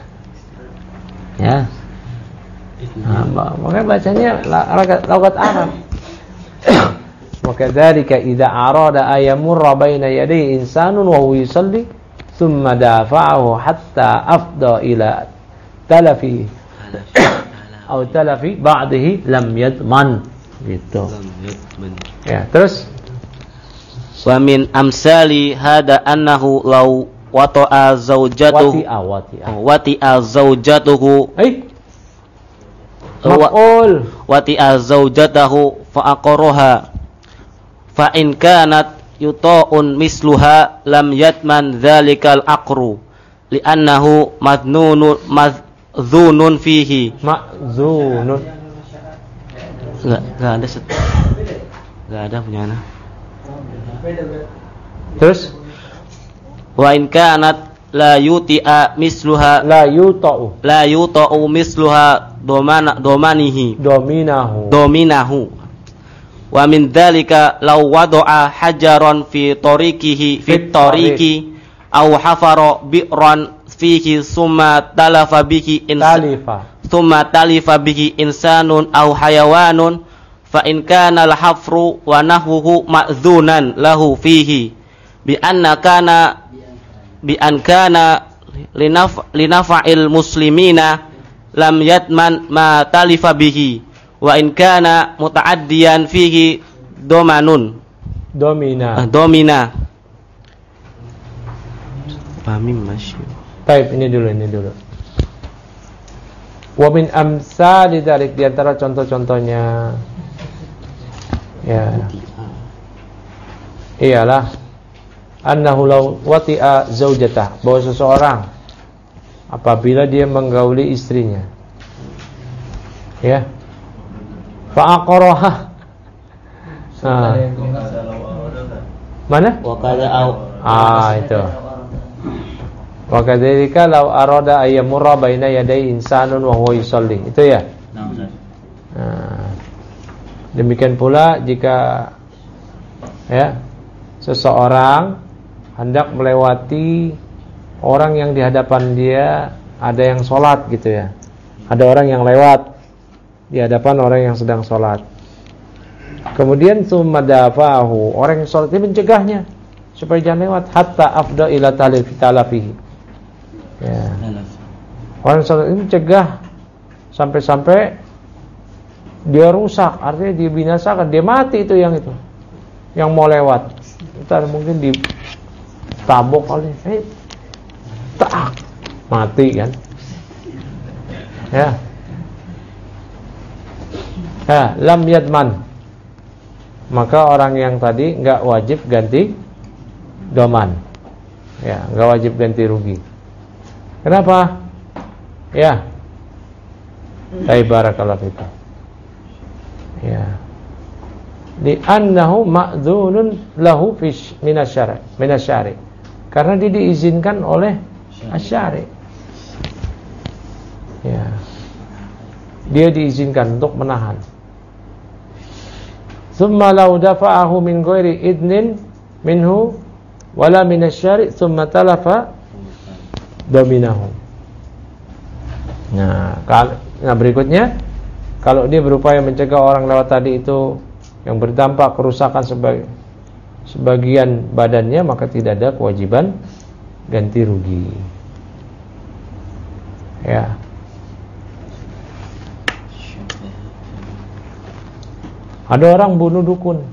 Ya. Nah, makanya bacanya logat Arab. Maka dzalika idza arada ayamurra baina yaday insanun wa huwa yusalli thumma dafa'ahu hatta afda ila talafi atau talafi ba'dihi lam yadman gitu. Ya, terus wa min amsali hada annahu law wata'a zawjatuhu wati'a wati'a wati'a zawjatuhu eh maf'ul wati'a zawjatahu fa aqaraha fa in kanat yuta'un misluha lam yatman dzalikal aqru li'annahu madnunun madzunun fihi ma'zunun. enggak enggak ada set enggak ada punya anak. Terus wa in kanat la yuti'a misluha la yuta'u la yuta'u misluha domana domanihi dominahu dominahu wa min dzalika law wada'a hajaran fi tariqihi fi tariqi aw hafara bi'ran fihi summa talafa bihi talifa summa talifa bihi insanun aw hayawanun fa in kana al-hafru wa nahwuhu ma'dzunan lahu fihi bi anna kana bi an kana linaf linafa'il muslimina lam yatman ma talifa bihi wa in kana muta'addiyan fihi domanun domina ah, domina paham masya. Baik, ini dulu ini dulu. Wa min amsali dzalik, di antara contoh-contohnya ya iyalah annahu law wati'a zaujatah, bahwa seseorang apabila dia menggauli istrinya ya fa'aqaraha. Nah. Mana? Wa qala au Ah, itu. Wa kadzalika law arada ayyamurra baina yaday insanun wa huwa yusalli. Itu ya? Nah. Demikian pula jika ya seseorang hendak melewati orang yang di hadapan dia ada yang sholat gitu ya. Ada orang yang lewat di hadapan orang yang sedang sholat. Kemudian summa dafahu, orang yang sholat ini mencegahnya supaya jangan lewat hatta afda ila talafihi. Ya. Orang yang sholat ini mencegah sampai-sampai dia rusak, artinya dia binasakan, dia mati itu yang itu, yang mau lewat. Entar mungkin ditabok kali, eh, tak mati kan? Ya. Ya, lam yadman. Maka orang yang tadi enggak wajib ganti doman. Ya, enggak wajib ganti rugi. Kenapa? Ya. Baik, barakallahu fikum. Ya. Di annahu ma'dzunun lahu fi minasyari, minasyari. Karena dia diizinkan oleh asyari. Ya. Dia diizinkan untuk menahan. Thumma law dafa'ahu min ghairi idnin minhu wala min asy-syari' thumma talafa dominahu. Nah, kalau nah berikutnya kalau dia berupaya mencegah orang lewat tadi itu yang berdampak kerusakan sebagai sebagian badannya, maka tidak ada kewajiban ganti rugi. Ya. Ada orang bunuh dukun.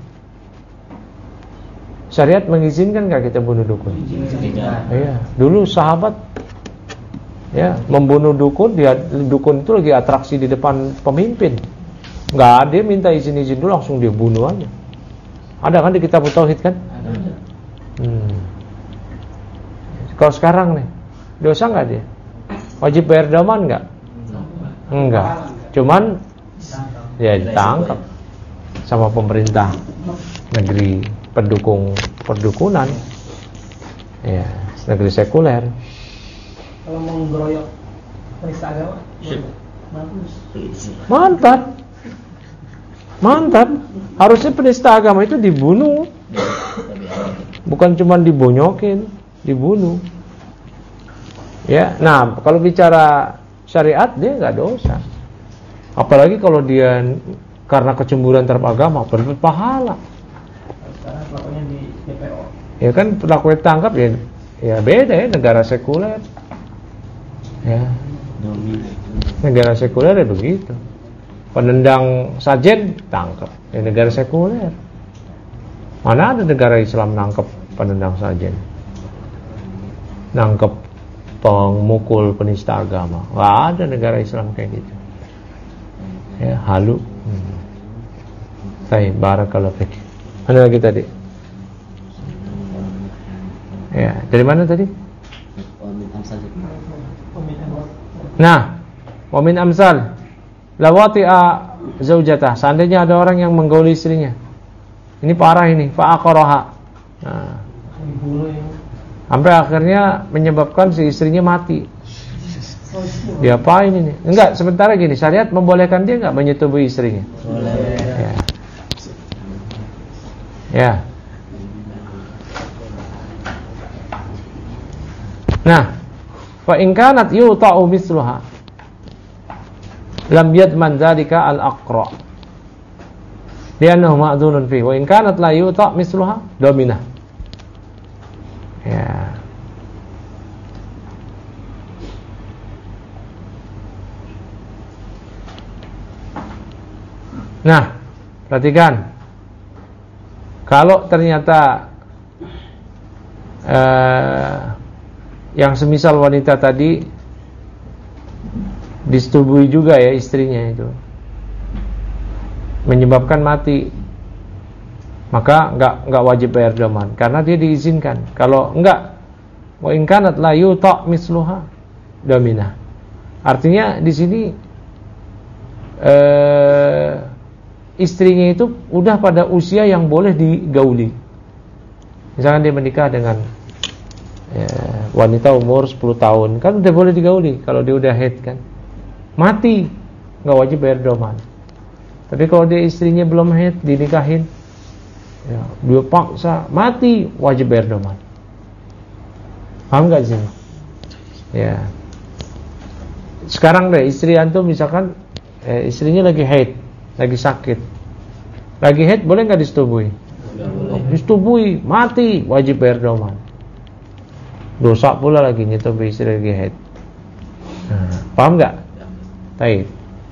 Syariat mengizinkan enggak kita bunuh dukun? Iya. Dulu sahabat ya membunuh dukun, dia dukun itu lagi atraksi di depan pemimpin. Enggak ada, dia minta izin-izin dulu langsung dia bunuh aja. Ada kan di kitab tauhid kan? Ada. Hmm. Kalau sekarang nih, dosa enggak dia? Wajib bayar doman enggak? Enggak. Cuman ya ditangkap sama pemerintah negeri pendukung perdukunan, ya negeri sekuler. Kalau mau ngeroyok penista agama, bagus. Mantap, mantap. Harusnya penista agama itu dibunuh, bukan cuma dibonyokin, dibunuh. Ya, nah kalau bicara syariat dia nggak dosa. Apalagi kalau dia karena kecemburuan terhadap agama berpahala. pahala. Sekarang pelakunya di D P O. Ya kan pelaku ditangkap ya, ya beda ya negara sekuler. Ya. Negara sekuler ya begitu. Penendang sajen tangkap. Ya negara sekuler. Mana ada negara Islam nangkep penendang sajen? Nangkep pemukul penista agama. Nggak ada negara Islam kayak gitu. Ya, halu. Hmm. Baik, barakallahu fiik. Mana lagi tadi? Ya, dari mana tadi? Nah, wa min amsal lawati'a zaujatah. Seandainya ada orang yang menggauli istrinya. Ini parah ini, fa'aqaraha. Nah, sampai akhirnya menyebabkan si istrinya mati. Diapain ini? Enggak, sementara gini, syariat membolehkan dia enggak menyetubuhi istrinya? Boleh. Ya. Ya. Nah, fa in kanat yuta'u misluha lam yadman dzalika al-aqra. Li'annahu ma'dzunun fihi. Wa in kanat la yuta' misluha dominah. Ya. Nah, perhatikan. Kalau ternyata eh, yang semisal wanita tadi disetubui juga ya istrinya itu, menyebabkan mati, maka enggak enggak wajib bayar doman karena dia diizinkan. Kalau enggak, wa in kanat la yuta' misluha dominah. Artinya di sini eh, istrinya itu udah pada usia yang boleh digauli. Misalkan dia menikah dengan ya, wanita umur sepuluh tahun, kan udah boleh digauli. Kalau dia udah haid kan, mati, nggak wajib bayar doman. Tapi kalau dia istrinya belum haid, dinikahin, ya, dia paksa, mati, wajib bayar doman. Paham nggak sih? Ya. Sekarang deh istri antum misalkan eh, istrinya lagi haid, lagi sakit, lagi haid, boleh nggak disetubui? Disetubui, mati, wajib bayar doman. Dosa pula lagi nyetubui istri lagi haid. Nah, paham nggak? Baik.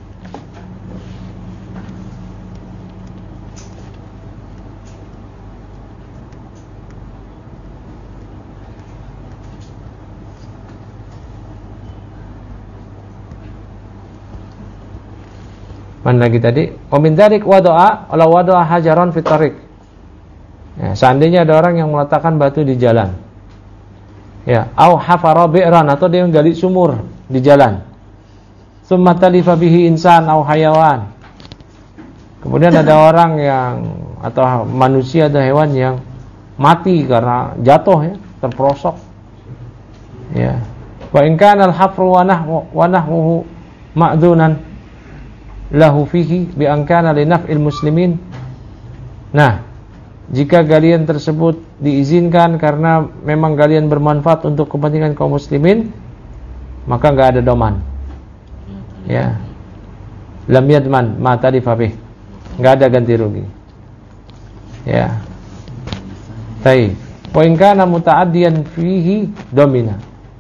Mana lagi tadi? Wamin darik wadoa, ala wadoa hajaron fitarik. Ya, seandainya ada orang yang meletakkan batu di jalan, ya, au hafara bi'ran, atau dia menggali sumur di jalan. Tsumma talifa bihi insan au hayawan. Kemudian ada orang yang atau manusia atau hewan yang mati karena jatuh ya, terperosok. Ya. Wa in kana al-hafru wa nahwu wa nahwuhu ma'dzunan lahu fihi bi an kana li naf'il muslimin. Nah, jika galian tersebut diizinkan karena memang galian bermanfaat untuk kepentingan kaum muslimin, maka enggak ada doman. Ya. Lam yadman ma talifa bih. Enggak ada ganti rugi. Ya. Baik. Wa in kana muta'addiyan fihi domina.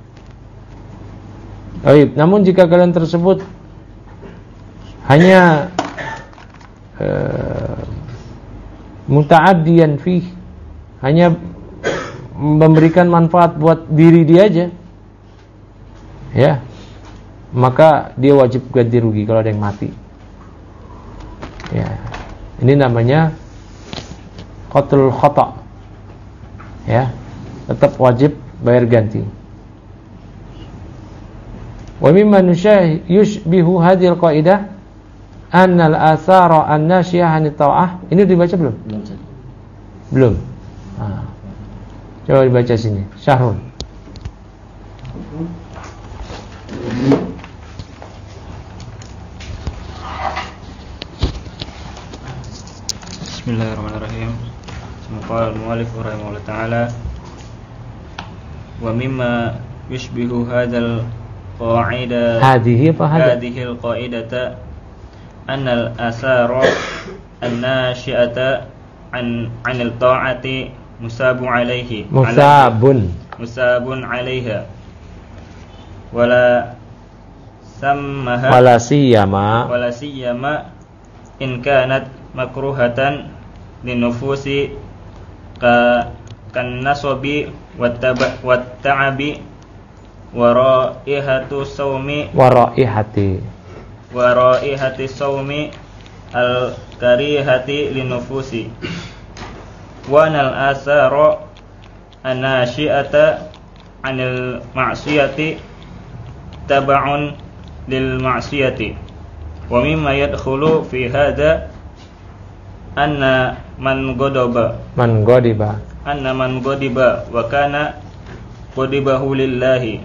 Baik, namun jika galian tersebut hanya uh, muta'addiyan fih, hanya memberikan manfaat buat diri dia aja, ya, maka dia wajib ganti rugi kalau ada yang mati. Ya, ini namanya qatlul khata', ya, tetap wajib bayar ganti. Wa mimman yushbihu hadhil qaidah annal athara an-nasyiyah 'anit ta'ah. Ini dibaca belum? Belum. Belum. Nah. Coba dibaca sini. Syahrul. Bismillahirrahmanirrahim. Qala al-mu'allif rahimahullah ta'ala wa mimma yushbihu hadzal qa'ida hadhihi apa hadha? hadhihi al-qa'idata anna al-athara an-nashi'ata an 'anil ta'ati musabu 'alaihi musabun musabun 'alaiha wala sammaha wala siyama wala siyama in kanat makruhatan linufusi ka kan nasabi wattaba watta'abi wa raihatu saumi wa raihati wa raihati saumi al karihati linufusi wa nal asara anashi'ata anil ma'siyati tab'un lil ma'siyati wa mimma yadkhulu fi hadha anna man ghadaba man ghadiba anna man ghadiba wa kana ghadibahu lillahi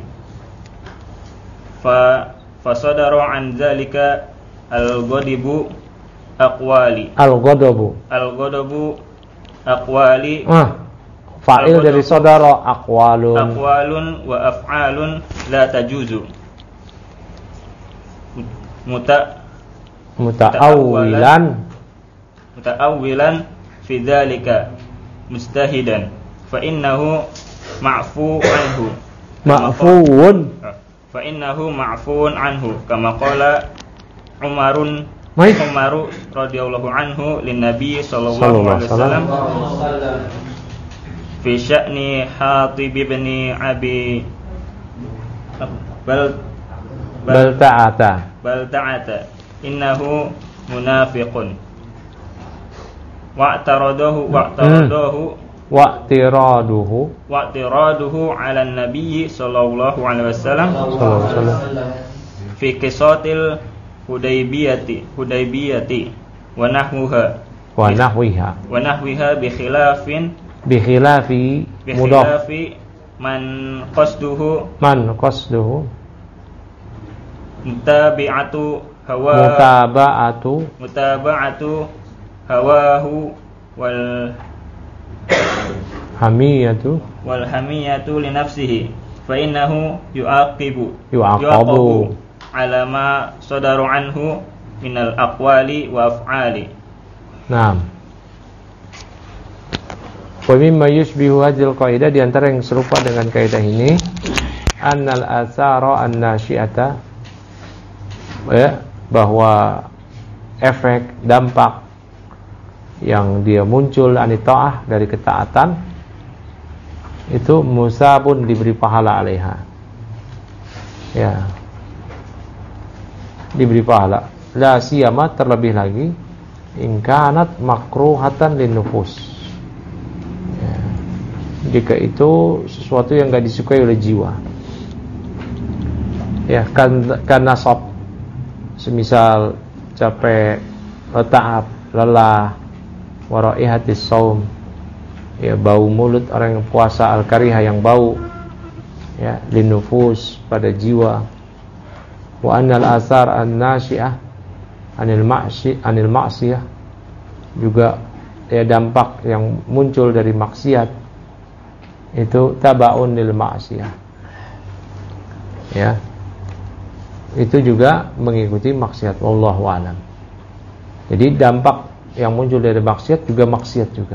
fa fasadara an zalika al ghadibu aqwali al ghadabu al ghadabu aqwali ah fa'il dari saudara aqwalun aqwalun wa af'alun la tajuzu muta muta'awwilan muta'awwilan fi dzalika mustahidan fa innahu ma'fu anhu ma'fuun fa innahu ma'fuun anhu kama qala Umarun Baik. Umaru radhiyallahu anhu lin Nabi sallallahu alaihi wasallam fi sya'ni Hatib bin Abi bal bal ta'ata bal ta'ata innahu munafiqun wa'taradahu wa'taradahu wa'tiraduhu wa'tiraduhu 'ala an-nabiy sallallahu alaihi wasallam sallallahu alaihi wasallam fi qisatil hudaybiyati hudaybiyati wa nahwuha wa nahwiha wa nahwiha bi khilafin bi khilafi bi mudaf khilafi man qasduhu man qasduhu mutabi'atu hawa mutaba'atu mutaba'atu hawahu wal hamiyatu wal hamiyatu li nafsihi fa innahu yu'aqibu yu'aqabu ala ma sadaru anhu minal aqwali wa af'ali. Naam. Wa mimma yushbihu hadhil qaidah, di antara yang serupa dengan kaidah ini, annal athara an-nasyi'ata, ya, bahwa efek dampak yang dia muncul anita'ah dari ketaatan itu musabun, diberi pahala alaiha, ya, diberi pahala. La siyama, terlebih lagi in kanat makruhatan linnufus, ya, jika itu sesuatu yang enggak disukai oleh jiwa, ya, kan kan nasab, semisal capek, ta'ab, lelah, waraihatis saum, ya, bau mulut orang yang puasa, al-kariha, yang bau, ya, linnufus, pada jiwa. Wa annal athar an-nasyi'ah anil ma'si anil ma'siyah, juga, ya, dampak yang muncul dari maksiat itu tabaun lil ma'siyah, ya, itu juga mengikuti maksiat. Wallahu a'lam. Jadi dampak yang muncul dari maksiat juga maksiat juga,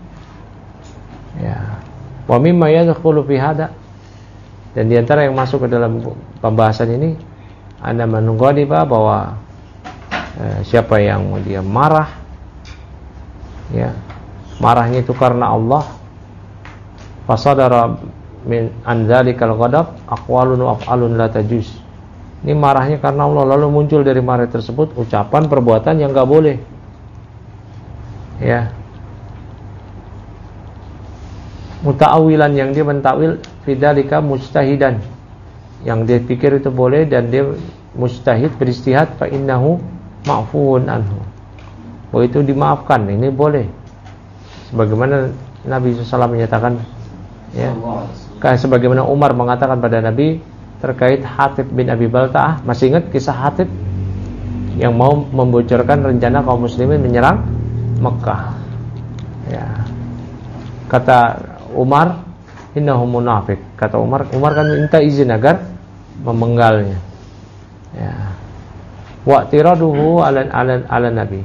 ya. Wa mimma yadkhulu fi hada, dan di antara yang masuk ke dalam pembahasan ini, anda menunggadiba, bahwa eh, siapa yang dia marah, ya, marahnya itu karena Allah, fasadara min anzalikal ghadab aqwalun wa af'alun la tajuz. Ini marahnya karena Allah, lalu muncul dari marah tersebut ucapan, perbuatan yang enggak boleh, ya. Muta'awilan, yang dia mentakwil, fidzalika mujtahidan, yang dia pikir itu boleh dan dia mujtahid, beristihad, fa innahu ma'fuun anhu. Oh, itu dimaafkan, ini boleh. Sebagaimana Nabi shallallahu alaihi wasallam menyatakan, ya, kayak sebagaimana Umar mengatakan pada Nabi terkait Hatib bin Abi Balta'ah. Masih ingat kisah Hatib yang mau membocorkan rencana kaum muslimin menyerang Mekah? Ya. Kata Umar, innahu munafik. Kata Umar, Umar kan minta izin agar memenggalnya. Ya. Wa tiraduhu ala ala, ala Nabi.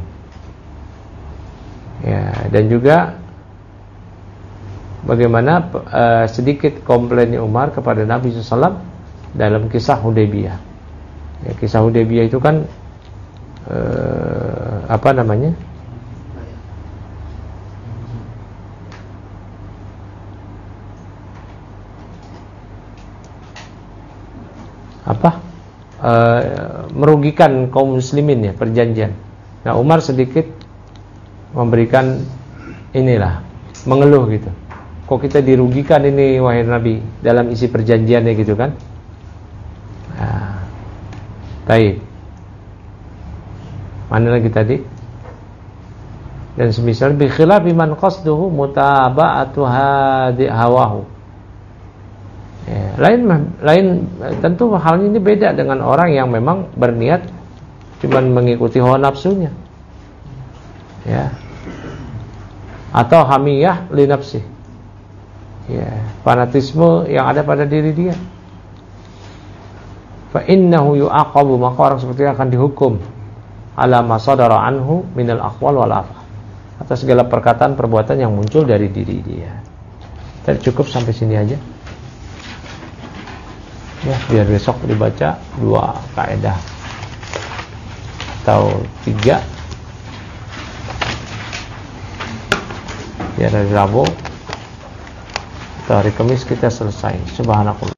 Ya, dan juga bagaimana uh, sedikit komplainnya Umar kepada Nabi shallallahu alaihi wasallam dalam kisah Hudaybiyah. Ya, kisah Hudaybiyah itu kan uh, apa namanya? Apa? Uh, merugikan kaum muslimin, ya, perjanjian. Nah, Umar sedikit memberikan inilah, mengeluh gitu. Kok kita dirugikan ini wahai Nabi dalam isi perjanjiannya gitu kan? Nah, baik. Mana lagi tadi? Dan semisal bi khilafi man qasduhu mutaba'atu hadi hawahu. Ya, lain lain tentu halnya ini beda dengan orang yang memang berniat cuman mengikuti hawa nafsunya. Ya. Atau hamiyah li nafsi. Ya, fanatisme yang ada pada diri dia. Fa innahu yu'aqabu, maka orang seperti itu akan dihukum ala ma sadara anhu minal aqwal wal af'al, atas segala perkataan perbuatan yang muncul dari diri dia. Kita cukup sampai sini aja. Ya, biar besok dibaca dua kaidah atau tiga. Ya, hari Rabu atau hari Kamis kita selesai. Subhanallah.